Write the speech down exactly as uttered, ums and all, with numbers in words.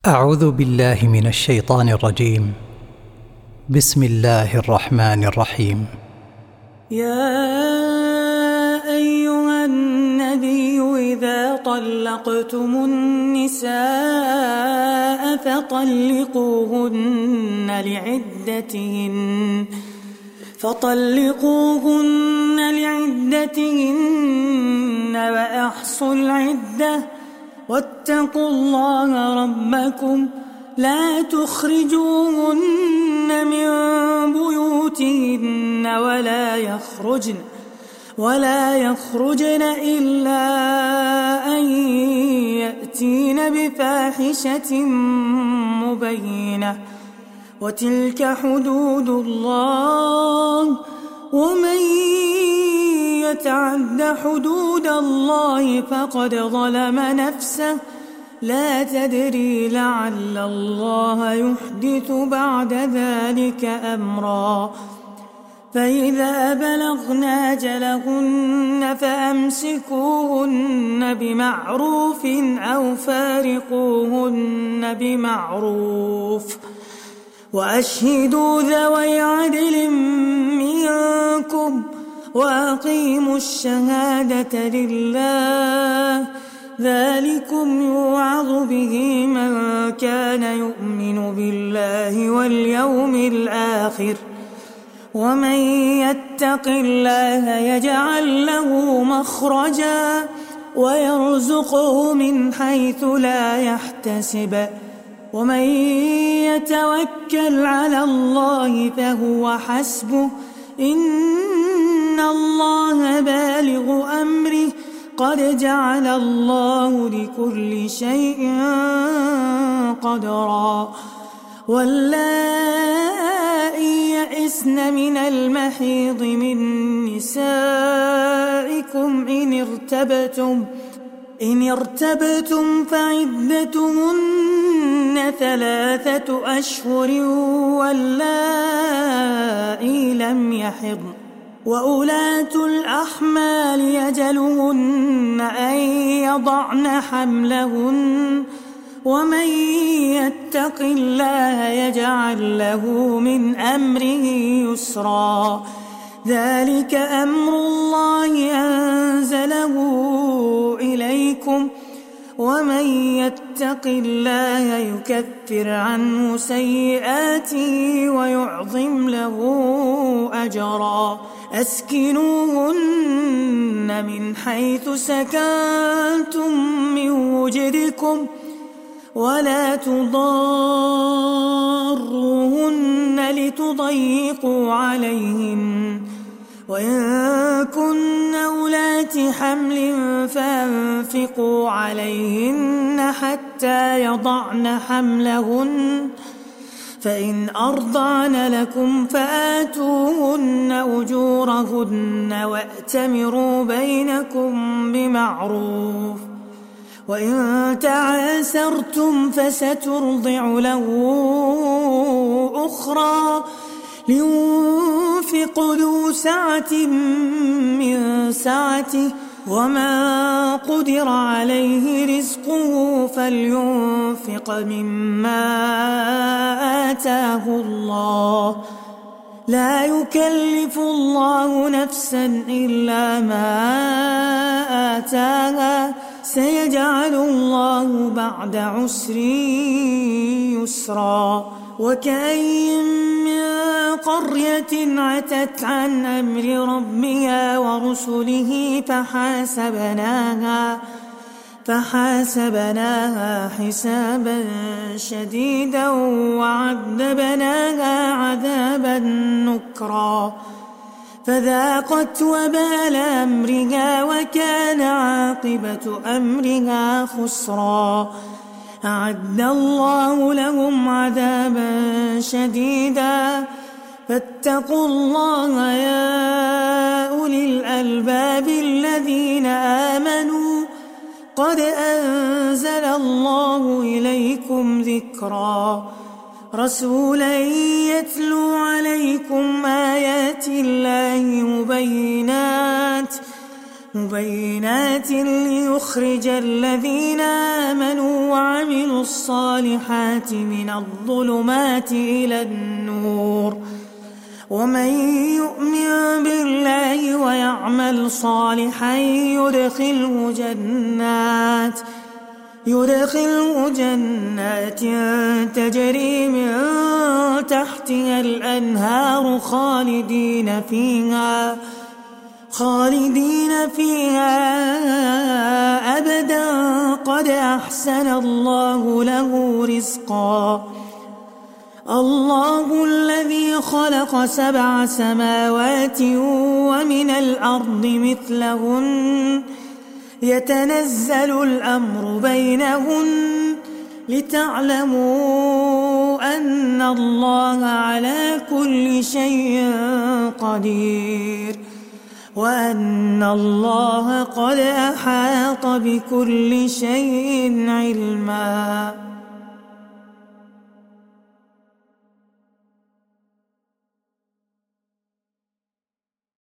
أعوذ بالله من الشيطان الرجيم. بسم الله الرحمن الرحيم. يا أيها النبي إذا طلقتم النساء فطلقوهن لعدتهن فطلقوهن لعدتهن وأحصوا العدة واتقوا الله ربكم لا تخرجوهن من بيوتهن ولا يخرجن ولا يخرجن إلا أن يأتين بفاحشة مبينة وتلك حدود الله ومن يتعد حدود الله فقد ظلم نفسه لا تدري لعل الله يحدث بعد ذلك أمرا فإذا بلغن أجلهن فأمسكوهن بمعروف أو فارقوهن بمعروف وأشهدوا ذوي عدل منكم وأقيموا الشهادة لله ذلكم يوعظ به من كان يؤمن بالله واليوم الآخر ومن يتق الله يجعل له مخرجا ويرزقه من حيث لا يحتسب ومن يتوكل على الله فهو حسبه إن الله بالغ أمره قد جعل الله لكل شيء قدرا واللائي يئسن من المحيض من نسائكم إن ارتبتم إن ارتبتم فعدتهن ثلاثة أشهر واللائي لم يحضن وأولاة الأحمال يجلهن أن يضعن حملهن ومن يتق الله يجعل له من أمره يسرا ذلك أمر الله أنزله إليكم ومن يتق الله يكفر عنه سيئاته ويعظم له أجرا أسكنوهن من حيث سكنتم من وجدكم ولا تضاروهن لتضيقوا عليهن وإن كن أولات حمل فأنفقوا عليهن حتى يضعن حملهن فإن أرضعن لكم فآتوهن أجورهن وأتمروا بينكم بمعروف وإن تعاسرتم فسترضع له أخرى لينفق ذو سعة من سعته وما قدر عليه رزقه فلينفق مما آتاه الله لا يكلف الله نفسا إلا ما آتاها سيجعل الله بعد عسر يسرا وكأي من قرية عتت عن أمر ربها ورسله فحاسبناها فحاسبناها حسابا شديدا وعذبناها عذابا نكرا فذاقت وبال أمرها وكان عاقبة أمرها خسرا أعد الله لهم عذابا شديدا فاتقوا الله يا أولي الألباب الذين آمنوا قد أنزل الله إليكم ذكرا رسولا يتلو عليكم آيات الله مبينات مبينات ليخرج الذين آمنوا وعملوا الصالحات من الظلمات إلى النور ومن يؤمن بالله ويعمل صالحا يدخله جنات يدخله جنات تجري من تحتها الأنهار خالدين فيها خالدين فيها أبدا قد أحسن الله له رزقا. الله الذي خلق سبع سماوات ومن الأرض مثلهن يتنزل الأمر بينهن لتعلموا أن الله على كل شيء قدير وأن الله قد أحاط بكل شيء علما.